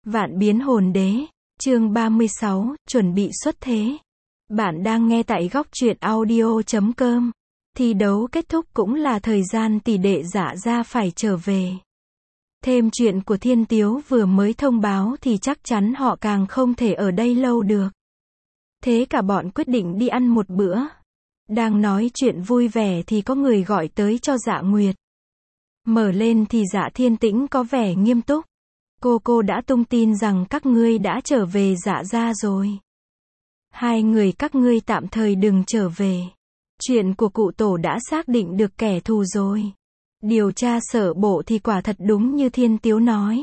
Vạn biến hồn đế, chương 36, chuẩn bị xuất thế. Bạn đang nghe tại góc truyện audio.com. Thi đấu kết thúc cũng là thời gian tỷ đệ Dạ Gia phải trở về. Thêm chuyện của Thiên Tiếu vừa mới thông báo thì chắc chắn họ càng không thể ở đây lâu được. Thế cả bọn quyết định đi ăn một bữa. Đang nói chuyện vui vẻ thì có người gọi tới cho Dạ Nguyệt. Mở lên thì Dạ Thiên Tĩnh có vẻ nghiêm túc. Cô đã tung tin rằng các ngươi đã trở về Dạ Gia rồi. Hai người các ngươi tạm thời đừng trở về. Chuyện của cụ tổ đã xác định được kẻ thù rồi. Điều tra sở bộ thì quả thật đúng như Thiên Tiếu nói.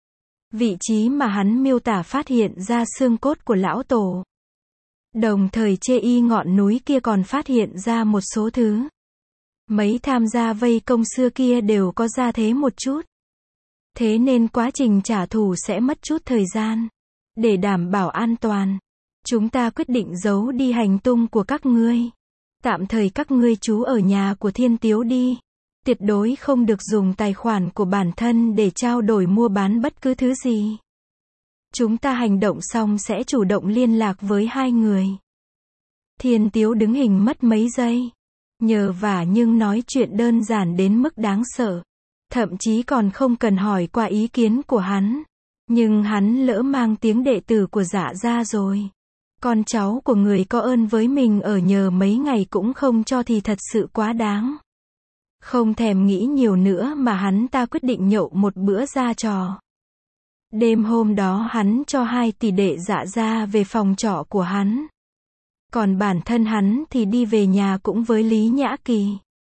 Vị trí mà hắn miêu tả phát hiện ra xương cốt của lão tổ. Đồng thời chê y ngọn núi kia còn phát hiện ra một số thứ. Mấy tham gia vây công xưa kia đều có gia thế một chút. Thế nên quá trình trả thù sẽ mất chút thời gian. Để đảm bảo an toàn, chúng ta quyết định giấu đi hành tung của các ngươi. Tạm thời các ngươi trú ở nhà của Thiên Tiếu đi. Tuyệt đối không được dùng tài khoản của bản thân để trao đổi mua bán bất cứ thứ gì. Chúng ta hành động xong sẽ chủ động liên lạc với hai người. Thiên Tiếu đứng hình mất mấy giây. Nhờ vả nhưng nói chuyện đơn giản đến mức đáng sợ. Thậm chí còn không cần hỏi qua ý kiến của hắn. Nhưng hắn lỡ mang tiếng đệ tử của Dạ Gia rồi. Con cháu của người có ơn với mình ở nhờ mấy ngày cũng không cho thì thật sự quá đáng. Không thèm nghĩ nhiều nữa mà hắn ta quyết định nhậu một bữa ra trò. Đêm hôm đó hắn cho hai tỷ đệ Dạ Gia về phòng trọ của hắn. Còn bản thân hắn thì đi về nhà cũng với Lý Nhã Kỳ.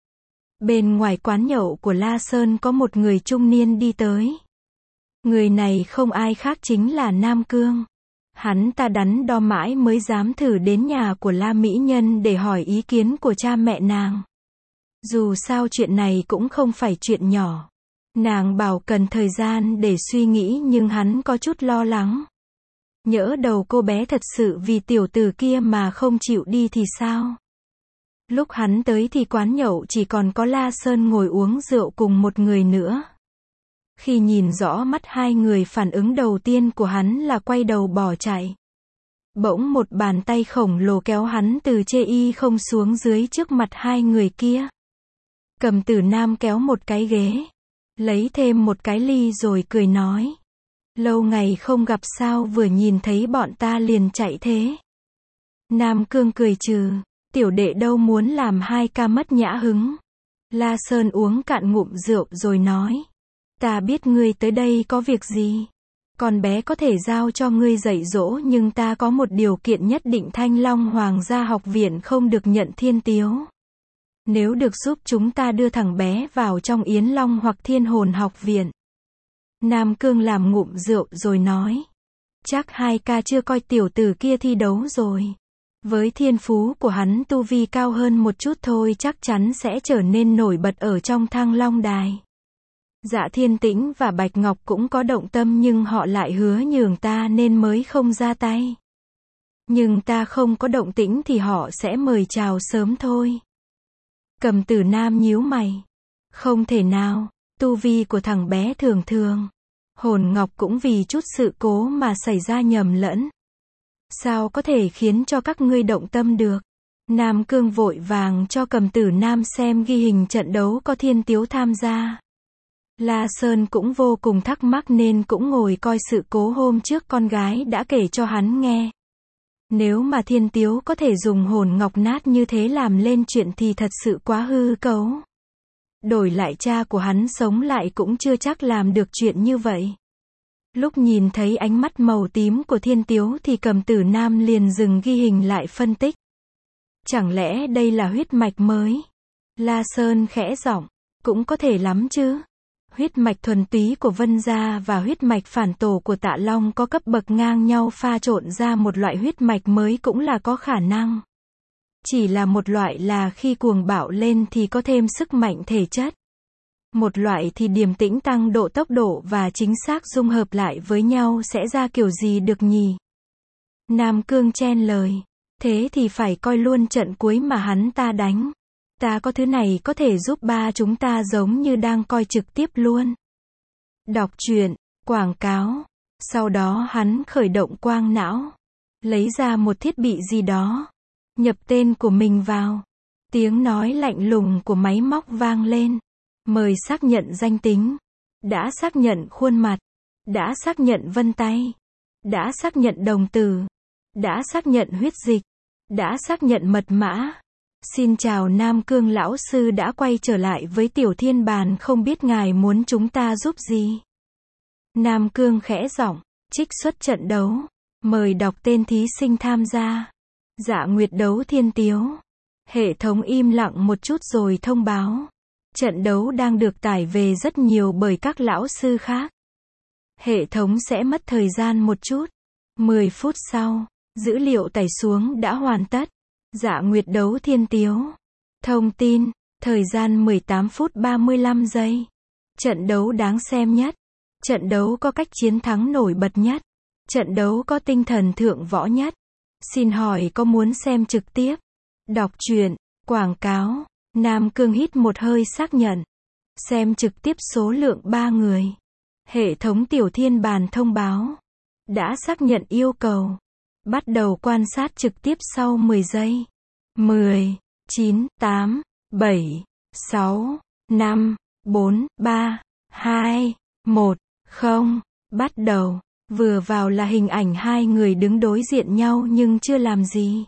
Bên ngoài quán nhậu của La Sơn có một người trung niên đi tới. Người này không ai khác chính là Nam Cương. Hắn ta đắn đo mãi mới dám thử đến nhà của La Mỹ Nhân để hỏi ý kiến của cha mẹ nàng. Dù sao chuyện này cũng không phải chuyện nhỏ. Nàng bảo cần thời gian để suy nghĩ nhưng hắn có chút lo lắng. Nhỡ đầu cô bé thật sự vì tiểu tử kia mà không chịu đi thì sao? Lúc hắn tới thì quán nhậu chỉ còn có La Sơn ngồi uống rượu cùng một người nữa. Khi nhìn rõ mắt hai người, phản ứng đầu tiên của hắn là quay đầu bỏ chạy. Bỗng một bàn tay khổng lồ kéo hắn từ chê y không xuống dưới trước mặt hai người kia. Cầm Tử Nam kéo một cái ghế, lấy thêm một cái ly rồi cười nói. Lâu ngày không gặp sao vừa nhìn thấy bọn ta liền chạy thế. Nam Cương cười trừ. Tiểu đệ đâu muốn làm hai ca mất nhã hứng. La Sơn uống cạn ngụm rượu rồi nói. Ta biết ngươi tới đây có việc gì. Con bé có thể giao cho ngươi dạy dỗ nhưng ta có một điều kiện nhất định, Thanh Long Hoàng gia học viện không được nhận Thiên Tiếu. Nếu được giúp chúng ta đưa thằng bé vào trong Yến Long hoặc Thiên Hồn học viện. Nam Cương làm ngụm rượu rồi nói. Chắc hai ca chưa coi tiểu tử kia thi đấu rồi. Với thiên phú của hắn tu vi cao hơn một chút thôi chắc chắn sẽ trở nên nổi bật ở trong Thăng Long Đài. Dạ Thiên Tĩnh và Bạch Ngọc cũng có động tâm nhưng họ lại hứa nhường ta nên mới không ra tay. Nhưng ta không có động tĩnh thì họ sẽ mời chào sớm thôi. Cầm Tử Nam nhíu mày. Không thể nào, tu vi của thằng bé thường thường. Hồn Ngọc cũng vì chút sự cố mà xảy ra nhầm lẫn. Sao có thể khiến cho các ngươi động tâm được? Nam Cương vội vàng cho Cầm Tử Nam xem ghi hình trận đấu có Thiên Tiếu tham gia. La Sơn cũng vô cùng thắc mắc nên cũng ngồi coi sự cố hôm trước con gái đã kể cho hắn nghe. Nếu mà Thiên Tiếu có thể dùng hồn ngọc nát như thế làm lên chuyện thì thật sự quá hư cấu. Đổi lại cha của hắn sống lại cũng chưa chắc làm được chuyện như vậy. Lúc nhìn thấy ánh mắt màu tím của Thiên Tiếu thì Cầm Tử Nam liền dừng ghi hình lại phân tích. Chẳng lẽ đây là huyết mạch mới? La Sơn khẽ giọng, cũng có thể lắm chứ. Huyết mạch thuần túy của Vân Gia và huyết mạch phản tổ của Tạ Long có cấp bậc ngang nhau, pha trộn ra một loại huyết mạch mới cũng là có khả năng. Chỉ là một loại là khi cuồng bạo lên thì có thêm sức mạnh thể chất. Một loại thì điềm tĩnh tăng độ tốc độ và chính xác dung hợp lại với nhau sẽ ra kiểu gì được nhỉ? Nam Cương chen lời. Thế thì phải coi luôn trận cuối mà hắn ta đánh. Ta có thứ này có thể giúp ba chúng ta giống như đang coi trực tiếp luôn. Đọc truyện, quảng cáo. Sau đó hắn khởi động quang não, lấy ra một thiết bị gì đó, nhập tên của mình vào. Tiếng nói lạnh lùng của máy móc vang lên. Mời xác nhận danh tính. Đã xác nhận khuôn mặt. Đã xác nhận vân tay. Đã xác nhận đồng tử. Đã xác nhận huyết dịch. Đã xác nhận mật mã. Xin chào Nam Cương lão sư đã quay trở lại với Tiểu Thiên Bàn, không biết ngài muốn chúng ta giúp gì? Nam Cương khẽ giọng, trích xuất trận đấu. Mời đọc tên thí sinh tham gia. Dạ Nguyệt đấu Thiên Tiếu. Hệ thống im lặng một chút rồi thông báo. Trận đấu đang được tải về rất nhiều bởi các lão sư khác. Hệ thống sẽ mất thời gian một chút. 10 phút sau, dữ liệu tải xuống đã hoàn tất. Dạ Nguyệt đấu Thiên Tiếu. Thông tin, thời gian 18 phút 35 giây. Trận đấu đáng xem nhất. Trận đấu có cách chiến thắng nổi bật nhất. Trận đấu có tinh thần thượng võ nhất. Xin hỏi có muốn xem trực tiếp? Đọc truyện, quảng cáo. Nam Cương hít một hơi xác nhận. Xem trực tiếp số lượng 3 người. Hệ thống Tiểu Thiên Bàn thông báo. Đã xác nhận yêu cầu. Bắt đầu quan sát trực tiếp sau 10 giây. 10, 9, 8, 7, 6, 5, 4, 3, 2, 1, 0. Bắt đầu. Vừa vào là hình ảnh hai người đứng đối diện nhau nhưng chưa làm gì.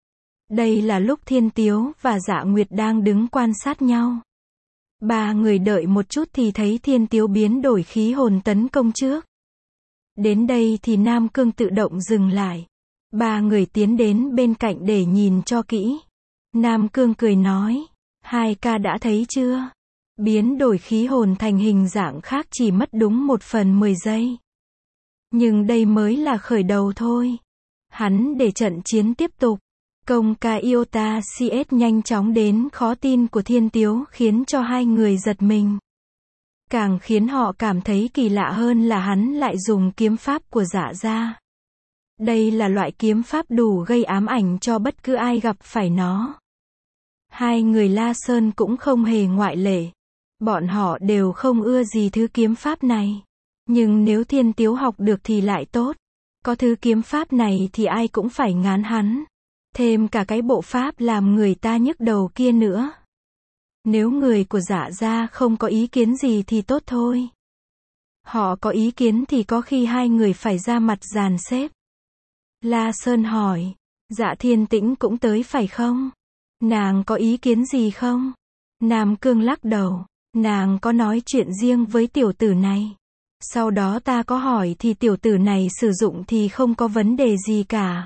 Đây là lúc Thiên Tiếu và Dạ Nguyệt đang đứng quan sát nhau. Ba người đợi một chút thì thấy Thiên Tiếu biến đổi khí hồn tấn công trước. Đến đây thì Nam Cương tự động dừng lại. Ba người tiến đến bên cạnh để nhìn cho kỹ. Nam Cương cười nói, 2K đã thấy chưa? Biến đổi khí hồn thành hình dạng khác chỉ mất đúng 1/10 giây. Nhưng đây mới là khởi đầu thôi. Hắn để trận chiến tiếp tục. Công ca Iota CS nhanh chóng đến khó tin của Thiên Tiếu khiến cho hai người giật mình. Càng khiến họ cảm thấy kỳ lạ hơn là hắn lại dùng kiếm pháp của Dạ gia. Đây là loại kiếm pháp đủ gây ám ảnh cho bất cứ ai gặp phải nó. Hai người La Sơn cũng không hề ngoại lệ. Bọn họ đều không ưa gì thứ kiếm pháp này. Nhưng nếu Thiên Tiếu học được thì lại tốt. Có thứ kiếm pháp này thì ai cũng phải ngán hắn. Thêm cả cái bộ pháp làm người ta nhức đầu kia nữa. Nếu người của Dạ gia không có ý kiến gì thì tốt thôi. Họ có ý kiến thì có khi hai người phải ra mặt dàn xếp. La Sơn hỏi, Dạ Thiên Tĩnh cũng tới phải không? Nàng có ý kiến gì không? Nam Cương lắc đầu, nàng có nói chuyện riêng với tiểu tử này. Sau đó ta có hỏi thì tiểu tử này sử dụng thì không có vấn đề gì cả.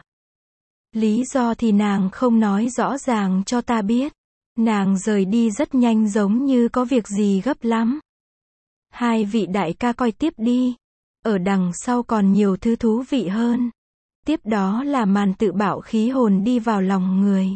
Lý do thì nàng không nói rõ ràng cho ta biết. Nàng rời đi rất nhanh giống như có việc gì gấp lắm. Hai vị đại ca coi tiếp đi. Ở đằng sau còn nhiều thứ thú vị hơn. Tiếp đó là màn tự bạo khí hồn đi vào lòng người.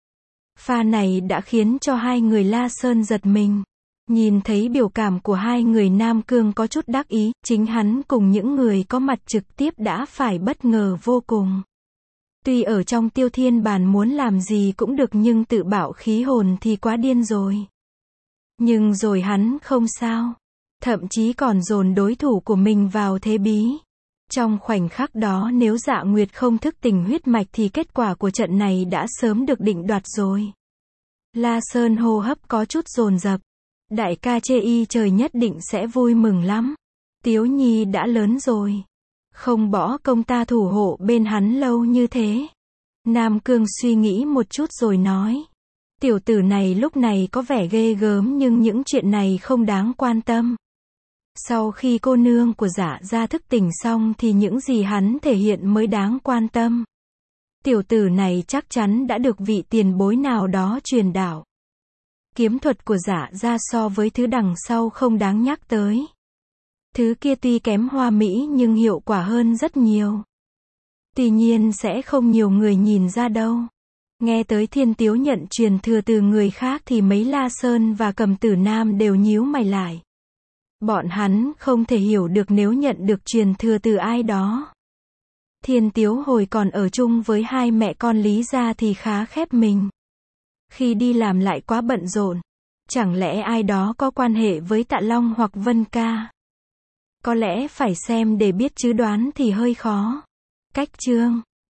Pha này đã khiến cho hai người La Sơn giật mình. Nhìn thấy biểu cảm của hai người Nam Cương có chút đắc ý, chính hắn cùng những người có mặt trực tiếp đã phải bất ngờ vô cùng. Tuy ở trong Tiêu Thiên Bàn muốn làm gì cũng được nhưng tự bạo khí hồn thì quá điên rồi. Nhưng rồi hắn không sao. Thậm chí còn dồn đối thủ của mình vào thế bí. Trong khoảnh khắc đó nếu Dạ Nguyệt không thức tỉnh huyết mạch thì kết quả của trận này đã sớm được định đoạt rồi. La Sơn hô hấp có chút dồn dập. Đại ca chê y trời nhất định sẽ vui mừng lắm. Tiếu Nhi đã lớn rồi. Không bỏ công ta thủ hộ bên hắn lâu như thế. Nam Cương suy nghĩ một chút rồi nói. Tiểu tử này lúc này có vẻ ghê gớm nhưng những chuyện này không đáng quan tâm. Sau khi cô nương của Dạ gia thức tỉnh xong thì những gì hắn thể hiện mới đáng quan tâm. Tiểu tử này chắc chắn đã được vị tiền bối nào đó truyền đạo. Kiếm thuật của Dạ gia so với thứ đằng sau không đáng nhắc tới. Thứ kia tuy kém hoa mỹ nhưng hiệu quả hơn rất nhiều. Tuy nhiên sẽ không nhiều người nhìn ra đâu. Nghe tới Thiên Tiếu nhận truyền thừa từ người khác thì mấy La Sơn và Cầm Tử Nam đều nhíu mày lại. Bọn hắn không thể hiểu được nếu nhận được truyền thừa từ ai đó. Thiên Tiếu hồi còn ở chung với hai mẹ con Lý gia thì khá khép mình. Khi đi làm lại quá bận rộn. Chẳng lẽ ai đó có quan hệ với Tạ Long hoặc Vân Ca? Có lẽ phải xem để biết chứ đoán thì hơi khó. Cách chương